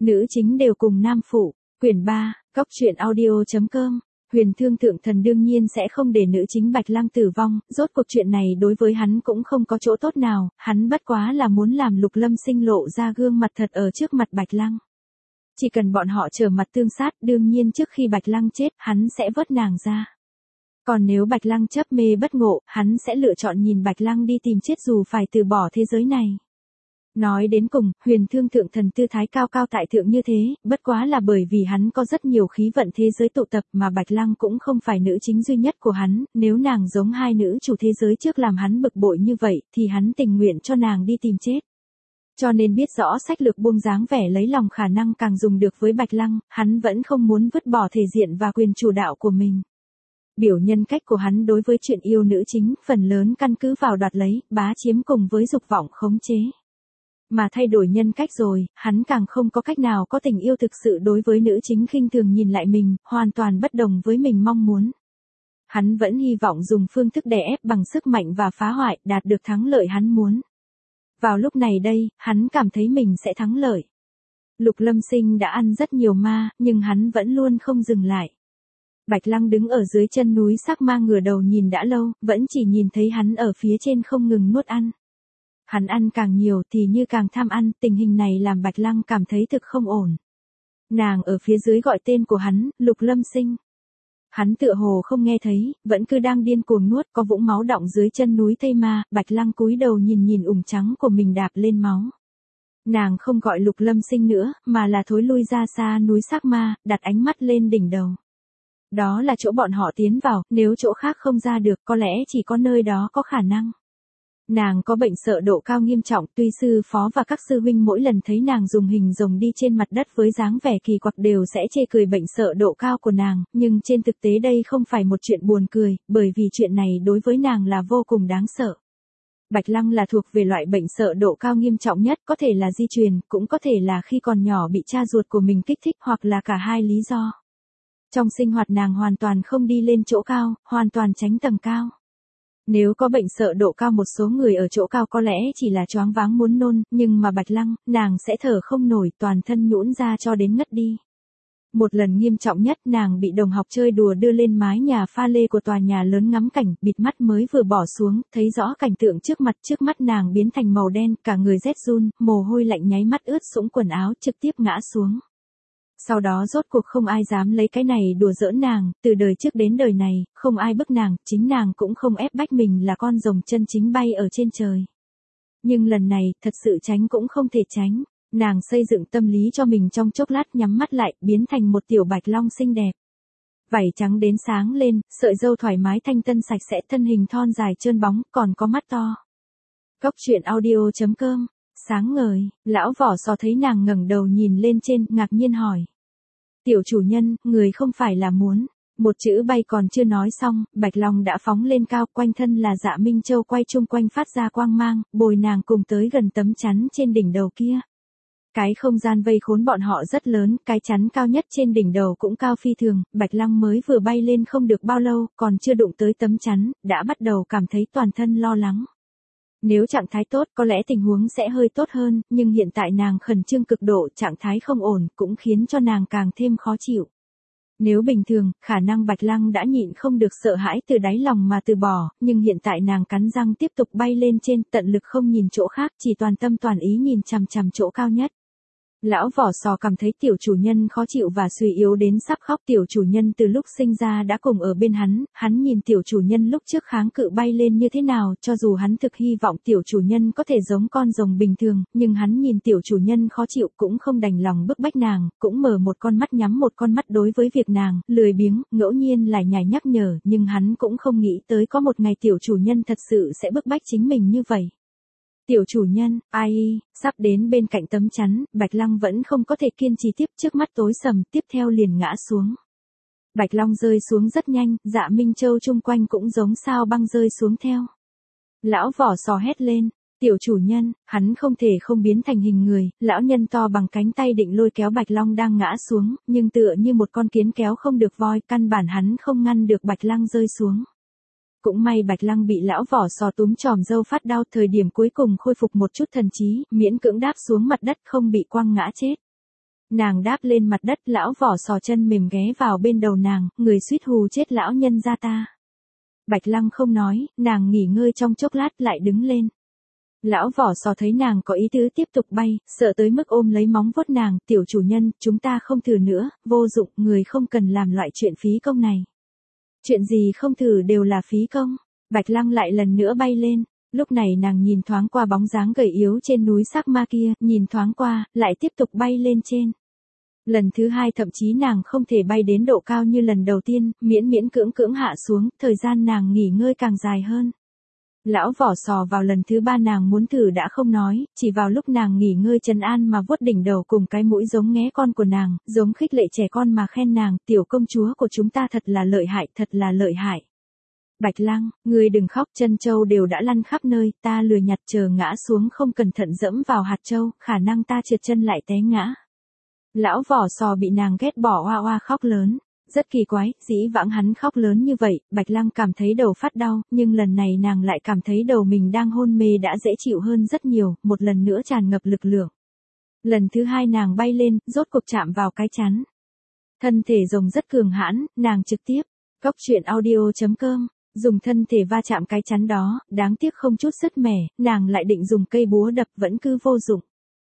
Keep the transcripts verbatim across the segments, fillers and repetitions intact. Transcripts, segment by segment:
Nữ chính đều cùng nam phụ, quyển ba, cốc truyện audio chấm com. Huyền Thương Thượng Thần đương nhiên sẽ không để nữ chính Bạch Lăng tử vong, rốt cuộc chuyện này đối với hắn cũng không có chỗ tốt nào, hắn bất quá là muốn làm Lục Lâm Sinh lộ ra gương mặt thật ở trước mặt Bạch Lăng. Chỉ cần bọn họ trở mặt tương sát, đương nhiên trước khi Bạch Lăng chết, hắn sẽ vớt nàng ra. Còn nếu Bạch Lăng chấp mê bất ngộ, hắn sẽ lựa chọn nhìn Bạch Lăng đi tìm chết dù phải từ bỏ thế giới này. Nói đến cùng, Huyền Thương Thượng Thần tư thái cao cao tại thượng như thế, bất quá là bởi vì hắn có rất nhiều khí vận thế giới tụ tập mà Bạch Lăng cũng không phải nữ chính duy nhất của hắn, nếu nàng giống hai nữ chủ thế giới trước làm hắn bực bội như vậy, thì hắn tình nguyện cho nàng đi tìm chết. Cho nên biết rõ sách lược buông dáng vẻ lấy lòng khả năng càng dùng được với Bạch Lăng, hắn vẫn không muốn vứt bỏ thể diện và quyền chủ đạo của mình. Biểu nhân cách của hắn đối với chuyện yêu nữ chính, phần lớn căn cứ vào đoạt lấy, bá chiếm cùng với dục vọng khống chế. Mà thay đổi nhân cách rồi, hắn càng không có cách nào có tình yêu thực sự đối với nữ chính khinh thường nhìn lại mình, hoàn toàn bất đồng với mình mong muốn. Hắn vẫn hy vọng dùng phương thức đè ép bằng sức mạnh và phá hoại, đạt được thắng lợi hắn muốn. Vào lúc này đây, hắn cảm thấy mình sẽ thắng lợi. Lục Lâm Sinh đã ăn rất nhiều ma, nhưng hắn vẫn luôn không dừng lại. Bạch Lăng đứng ở dưới chân núi Sắc Ma ngửa đầu nhìn đã lâu, vẫn chỉ nhìn thấy hắn ở phía trên không ngừng nuốt ăn. Hắn ăn càng nhiều thì như càng tham ăn, tình hình này làm Bạch Lăng cảm thấy thực không ổn. Nàng ở phía dưới gọi tên của hắn, Lục Lâm Sinh. Hắn tựa hồ không nghe thấy, vẫn cứ đang điên cuồng nuốt, có vũng máu đọng dưới chân núi Tây Ma, Bạch Lăng cúi đầu nhìn nhìn ủng trắng của mình đạp lên máu. Nàng không gọi Lục Lâm Sinh nữa, mà là thối lui ra xa núi Sắc Ma, đặt ánh mắt lên đỉnh đầu. Đó là chỗ bọn họ tiến vào, nếu chỗ khác không ra được, có lẽ chỉ có nơi đó có khả năng. Nàng có bệnh sợ độ cao nghiêm trọng, tuy sư phó và các sư huynh mỗi lần thấy nàng dùng hình rồng đi trên mặt đất với dáng vẻ kỳ quặc đều sẽ chê cười bệnh sợ độ cao của nàng, nhưng trên thực tế đây không phải một chuyện buồn cười, bởi vì chuyện này đối với nàng là vô cùng đáng sợ. Bạch Lăng là thuộc về loại bệnh sợ độ cao nghiêm trọng nhất, có thể là di truyền, cũng có thể là khi còn nhỏ bị cha ruột của mình kích thích hoặc là cả hai lý do. Trong sinh hoạt nàng hoàn toàn không đi lên chỗ cao, hoàn toàn tránh tầng cao. Nếu có bệnh sợ độ cao một số người ở chỗ cao có lẽ chỉ là choáng váng muốn nôn, nhưng mà Bạch Lăng, nàng sẽ thở không nổi, toàn thân nhũn ra cho đến ngất đi. Một lần nghiêm trọng nhất nàng bị đồng học chơi đùa đưa lên mái nhà pha lê của tòa nhà lớn ngắm cảnh, bịt mắt mới vừa bỏ xuống, thấy rõ cảnh tượng trước mặt, trước mắt nàng biến thành màu đen, cả người rét run, mồ hôi lạnh nháy mắt ướt sũng quần áo, trực tiếp ngã xuống. Sau đó rốt cuộc không ai dám lấy cái này đùa giỡn nàng, từ đời trước đến đời này, không ai bức nàng, chính nàng cũng không ép bách mình là con rồng chân chính bay ở trên trời. Nhưng lần này, thật sự tránh cũng không thể tránh, nàng xây dựng tâm lý cho mình trong chốc lát nhắm mắt lại, biến thành một tiểu Bạch Long xinh đẹp. Vảy trắng đến sáng lên, sợi râu thoải mái thanh tân sạch sẽ, thân hình thon dài trơn bóng, còn có mắt to. Cốc truyện audio chấm com, sáng ngời, lão vỏ sò thấy nàng ngẩng đầu nhìn lên trên, ngạc nhiên hỏi. Tiểu chủ nhân, người không phải là muốn. Một chữ bay còn chưa nói xong, Bạch Long đã phóng lên cao, quanh thân là Dạ Minh Châu quay chung quanh phát ra quang mang, bồi nàng cùng tới gần tấm chắn trên đỉnh đầu kia. Cái không gian vây khốn bọn họ rất lớn, cái chắn cao nhất trên đỉnh đầu cũng cao phi thường, Bạch Long mới vừa bay lên không được bao lâu, còn chưa đụng tới tấm chắn, đã bắt đầu cảm thấy toàn thân lo lắng. Nếu trạng thái tốt có lẽ tình huống sẽ hơi tốt hơn, nhưng hiện tại nàng khẩn trương cực độ, trạng thái không ổn, cũng khiến cho nàng càng thêm khó chịu. Nếu bình thường, khả năng Bạch Lăng đã nhịn không được sợ hãi từ đáy lòng mà từ bỏ, nhưng hiện tại nàng cắn răng tiếp tục bay lên trên, tận lực không nhìn chỗ khác, chỉ toàn tâm toàn ý nhìn chằm chằm chỗ cao nhất. Lão vỏ sò cảm thấy tiểu chủ nhân khó chịu và suy yếu đến sắp khóc. Tiểu chủ nhân từ lúc sinh ra đã cùng ở bên hắn, hắn nhìn tiểu chủ nhân lúc trước kháng cự bay lên như thế nào, cho dù hắn thực hy vọng tiểu chủ nhân có thể giống con rồng bình thường, nhưng hắn nhìn tiểu chủ nhân khó chịu cũng không đành lòng bức bách nàng, cũng mở một con mắt nhắm một con mắt đối với việc nàng, lười biếng, ngẫu nhiên lại nhảy nhắc nhở, nhưng hắn cũng không nghĩ tới có một ngày tiểu chủ nhân thật sự sẽ bức bách chính mình như vậy. Tiểu chủ nhân, ai, sắp đến bên cạnh tấm chắn, Bạch Lăng vẫn không có thể kiên trì tiếp, trước mắt tối sầm, tiếp theo liền ngã xuống. Bạch Long rơi xuống rất nhanh, Dạ Minh Châu chung quanh cũng giống sao băng rơi xuống theo. Lão vỏ sò hét lên, tiểu chủ nhân, hắn không thể không biến thành hình người, lão nhân to bằng cánh tay định lôi kéo Bạch Long đang ngã xuống, nhưng tựa như một con kiến kéo không được voi, căn bản hắn không ngăn được Bạch Lăng rơi xuống. Cũng may Bạch Lăng bị lão vỏ sò túm tròm râu phát đau, thời điểm cuối cùng khôi phục một chút thần trí, miễn cưỡng đáp xuống mặt đất không bị quăng ngã chết. Nàng đáp lên mặt đất, lão vỏ sò chân mềm ghé vào bên đầu nàng, người suýt hù chết lão nhân gia ta. Bạch Lăng không nói, nàng nghỉ ngơi trong chốc lát lại đứng lên. Lão vỏ sò thấy nàng có ý tứ tiếp tục bay, sợ tới mức ôm lấy móng vuốt nàng, tiểu chủ nhân, chúng ta không thử nữa, vô dụng, người không cần làm loại chuyện phí công này. Chuyện gì không thử đều là phí công. Bạch Lăng lại lần nữa bay lên. Lúc này nàng nhìn thoáng qua bóng dáng gầy yếu trên núi Sắc Ma kia, nhìn thoáng qua, lại tiếp tục bay lên trên. Lần thứ hai thậm chí nàng không thể bay đến độ cao như lần đầu tiên, miễn miễn cưỡng cưỡng hạ xuống, thời gian nàng nghỉ ngơi càng dài hơn. Lão vỏ sò vào lần thứ ba nàng muốn thử đã không nói, chỉ vào lúc nàng nghỉ ngơi trấn an mà vuốt đỉnh đầu cùng cái mũi giống nghé con của nàng, giống khích lệ trẻ con mà khen nàng, tiểu công chúa của chúng ta thật là lợi hại, thật là lợi hại. Bạch Lăng, ngươi đừng khóc, chân châu đều đã lăn khắp nơi, ta lừa nhặt chờ ngã xuống không cẩn thận dẫm vào hạt châu, khả năng ta trượt chân lại té ngã. Lão vỏ sò bị nàng ghét bỏ oa oa khóc lớn. Rất kỳ quái, dĩ vãng hắn khóc lớn như vậy, Bạch Lăng cảm thấy đầu phát đau, nhưng lần này nàng lại cảm thấy đầu mình đang hôn mê đã dễ chịu hơn rất nhiều, một lần nữa tràn ngập lực lượng. Lần thứ hai nàng bay lên, rốt cuộc chạm vào cái chắn. Thân thể rồng rất cường hãn, nàng trực tiếp, cóc truyện audio chấm com, dùng thân thể va chạm cái chắn đó, đáng tiếc không chút sứt mẻ, nàng lại định dùng cây búa đập vẫn cứ vô dụng.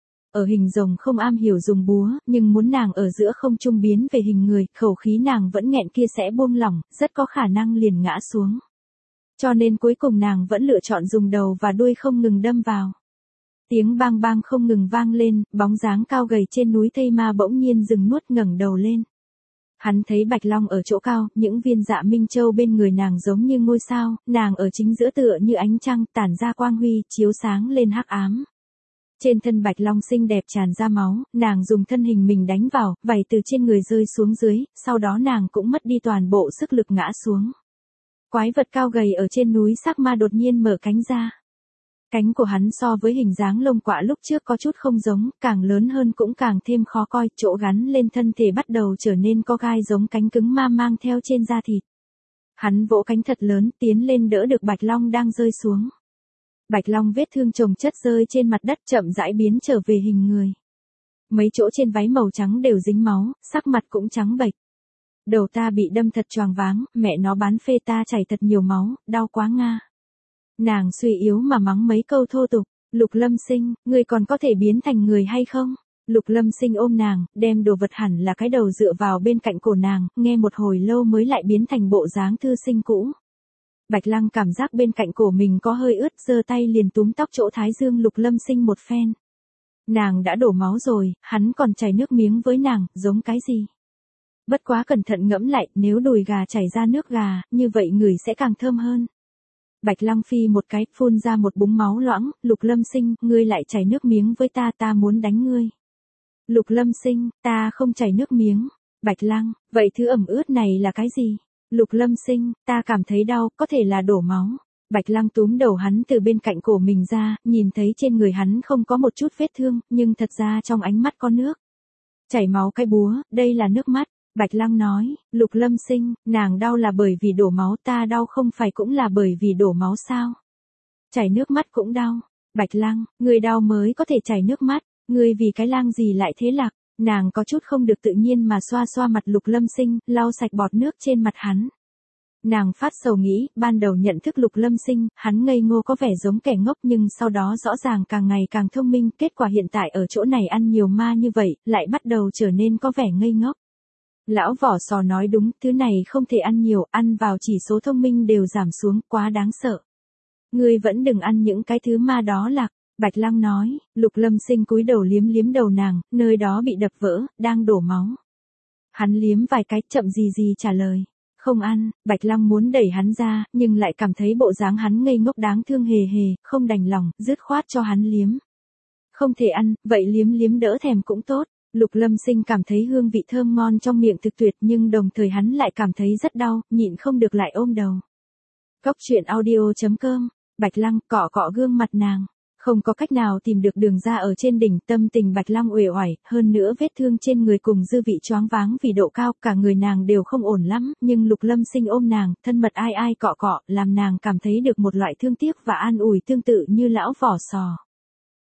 Ở hình rồng không am hiểu dùng búa, nhưng muốn nàng ở giữa không trung biến về hình người, khẩu khí nàng vẫn nghẹn kia sẽ buông lỏng, rất có khả năng liền ngã xuống. Cho nên cuối cùng nàng vẫn lựa chọn dùng đầu và đuôi không ngừng đâm vào. Tiếng bang bang không ngừng vang lên, bóng dáng cao gầy trên núi Thây Ma bỗng nhiên dừng nuốt ngẩng đầu lên. Hắn thấy Bạch Long ở chỗ cao, những viên dạ minh châu bên người nàng giống như ngôi sao, nàng ở chính giữa tựa như ánh trăng tản ra quang huy, chiếu sáng lên hắc ám. Trên thân Bạch Long xinh đẹp tràn ra máu, nàng dùng thân hình mình đánh vào, vảy từ trên người rơi xuống dưới, sau đó nàng cũng mất đi toàn bộ sức lực ngã xuống. Quái vật cao gầy ở trên núi Sắc Ma đột nhiên mở cánh ra. Cánh của hắn so với hình dáng lông quạ lúc trước có chút không giống, càng lớn hơn cũng càng thêm khó coi, chỗ gắn lên thân thể bắt đầu trở nên có gai giống cánh cứng ma mang theo trên da thịt. Hắn vỗ cánh thật lớn, tiến lên đỡ được Bạch Long đang rơi xuống. Bạch Long vết thương chồng chất rơi trên mặt đất chậm rãi biến trở về hình người. Mấy chỗ trên váy màu trắng đều dính máu, sắc mặt cũng trắng bệch. Đầu ta bị đâm thật choáng váng, mẹ nó bán phê ta chảy thật nhiều máu, đau quá nga. Nàng suy yếu mà mắng mấy câu thô tục, Lục Lâm Sinh, ngươi còn có thể biến thành người hay không? Lục Lâm Sinh ôm nàng, đem đồ vật hẳn là cái đầu dựa vào bên cạnh cổ nàng, nghe một hồi lâu mới lại biến thành bộ dáng thư sinh cũ. Bạch Lăng cảm giác bên cạnh cổ mình có hơi ướt, giơ tay liền túm tóc chỗ thái dương Lục Lâm Sinh một phen. Nàng đã đổ máu rồi, hắn còn chảy nước miếng với nàng, giống cái gì? Bất quá cẩn thận ngẫm lại, nếu đùi gà chảy ra nước gà, như vậy người sẽ càng thơm hơn. Bạch Lăng phi một cái, phun ra một búng máu loãng, Lục Lâm Sinh, ngươi lại chảy nước miếng với ta, ta muốn đánh ngươi. Lục Lâm Sinh, ta không chảy nước miếng. Bạch Lăng, vậy thứ ẩm ướt này là cái gì? Lục Lâm Sinh, ta cảm thấy đau, có thể là đổ máu. Bạch Lăng túm đầu hắn từ bên cạnh cổ mình ra, nhìn thấy trên người hắn không có một chút vết thương, nhưng thật ra trong ánh mắt có nước. Chảy máu cái búa, đây là nước mắt. Bạch Lăng nói, Lục Lâm Sinh, nàng đau là bởi vì đổ máu, ta đau không phải cũng là bởi vì đổ máu sao? Chảy nước mắt cũng đau. Bạch Lăng, người đau mới có thể chảy nước mắt, người vì cái lang gì lại thế lạc? Nàng có chút không được tự nhiên mà xoa xoa mặt Lục Lâm Sinh, lau sạch bọt nước trên mặt hắn. Nàng phát sầu nghĩ, ban đầu nhận thức Lục Lâm Sinh, hắn ngây ngô có vẻ giống kẻ ngốc nhưng sau đó rõ ràng càng ngày càng thông minh, kết quả hiện tại ở chỗ này ăn nhiều ma như vậy, lại bắt đầu trở nên có vẻ ngây ngốc. Lão vỏ sò nói đúng, thứ này không thể ăn nhiều, ăn vào chỉ số thông minh đều giảm xuống, quá đáng sợ. Ngươi vẫn đừng ăn những cái thứ ma đó lạc. Bạch Lăng nói, Lục Lâm Sinh cúi đầu liếm liếm đầu nàng, nơi đó bị đập vỡ, đang đổ máu. Hắn liếm vài cái, chậm gì gì trả lời. Không ăn. Bạch Lăng muốn đẩy hắn ra, nhưng lại cảm thấy bộ dáng hắn ngây ngốc đáng thương hề hề, không đành lòng, dứt khoát cho hắn liếm. Không thể ăn, vậy liếm liếm đỡ thèm cũng tốt. Lục Lâm Sinh cảm thấy hương vị thơm ngon trong miệng thực tuyệt nhưng đồng thời hắn lại cảm thấy rất đau, nhịn không được lại ôm đầu. Cóc truyện audio chấm com, Bạch Lăng cọ cọ gương mặt nàng. Không có cách nào tìm được đường ra ở trên đỉnh, tâm tình Bạch Lăng uể oải, hơn nữa vết thương trên người cùng dư vị choáng váng vì độ cao, cả người nàng đều không ổn lắm, nhưng Lục Lâm Sinh ôm nàng, thân mật ai ai cọ cọ, làm nàng cảm thấy được một loại thương tiếc và an ủi tương tự như lão vỏ sò.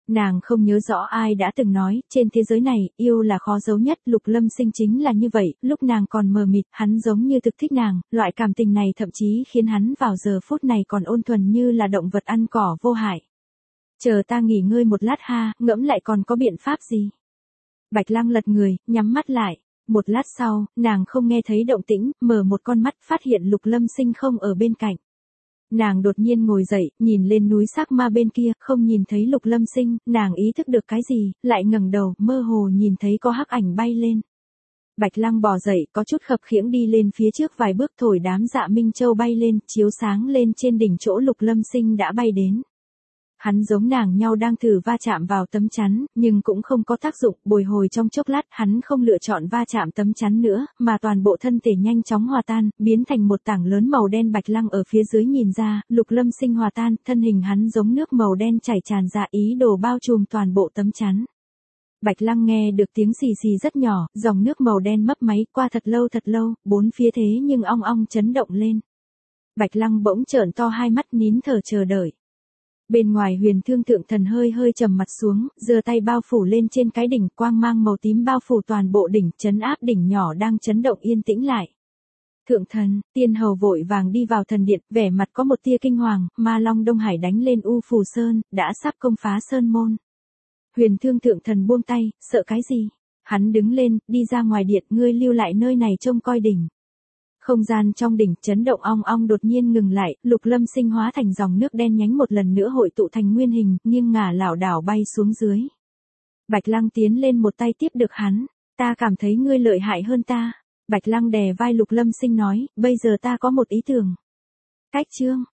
Nàng không nhớ rõ ai đã từng nói, trên thế giới này, yêu là khó giấu nhất, Lục Lâm Sinh chính là như vậy, lúc nàng còn mờ mịt, hắn giống như thực thích nàng, loại cảm tình này thậm chí khiến hắn vào giờ phút này còn ôn thuần như là động vật ăn cỏ vô hại. Chờ ta nghỉ ngơi một lát ha, ngẫm lại còn có biện pháp gì? Bạch Lăng lật người, nhắm mắt lại. Một lát sau, nàng không nghe thấy động tĩnh, mở một con mắt phát hiện Lục Lâm Sinh không ở bên cạnh. Nàng đột nhiên ngồi dậy, nhìn lên núi Sắc Ma bên kia, không nhìn thấy Lục Lâm Sinh, nàng ý thức được cái gì, lại ngẩng đầu, mơ hồ nhìn thấy có hắc ảnh bay lên. Bạch Lăng bò dậy, có chút khập khiễng đi lên phía trước vài bước, thổi đám dạ minh châu bay lên, chiếu sáng lên trên đỉnh chỗ Lục Lâm Sinh đã bay đến. Hắn giống nàng nhau đang thử va chạm vào tấm chắn, nhưng cũng không có tác dụng, bồi hồi trong chốc lát, hắn không lựa chọn va chạm tấm chắn nữa, mà toàn bộ thân thể nhanh chóng hòa tan, biến thành một tảng lớn màu đen. Bạch Lăng ở phía dưới nhìn ra, Lục Lâm Sinh hòa tan, thân hình hắn giống nước màu đen chảy tràn ra, ý đồ bao trùm toàn bộ tấm chắn. Bạch Lăng nghe được tiếng xì xì rất nhỏ, dòng nước màu đen mấp máy, qua thật lâu thật lâu, bốn phía thế nhưng ong ong chấn động lên. Bạch Lăng bỗng trợn to hai mắt, nín thở chờ đợi. Bên ngoài Huyền Thương Thượng Thần hơi hơi trầm mặt xuống, giơ tay bao phủ lên trên cái đỉnh, quang mang màu tím bao phủ toàn bộ đỉnh, trấn áp đỉnh nhỏ đang chấn động yên tĩnh lại. Thượng Thần, Tiên Hầu vội vàng đi vào thần điện, vẻ mặt có một tia kinh hoàng, Ma Long Đông Hải đánh lên U Phù Sơn, đã sắp công phá sơn môn. Huyền Thương Thượng Thần buông tay, sợ cái gì? Hắn đứng lên, đi ra ngoài điện, ngươi lưu lại nơi này trông coi đỉnh. Không gian trong đỉnh chấn động ong ong đột nhiên ngừng lại, Lục Lâm Sinh hóa thành dòng nước đen nhánh một lần nữa hội tụ thành nguyên hình, nghiêng ngả lảo đảo bay xuống dưới. Bạch Lăng tiến lên một tay tiếp được hắn, ta cảm thấy ngươi lợi hại hơn ta. Bạch Lăng đè vai Lục Lâm Sinh nói, bây giờ ta có một ý tưởng. Cách chương,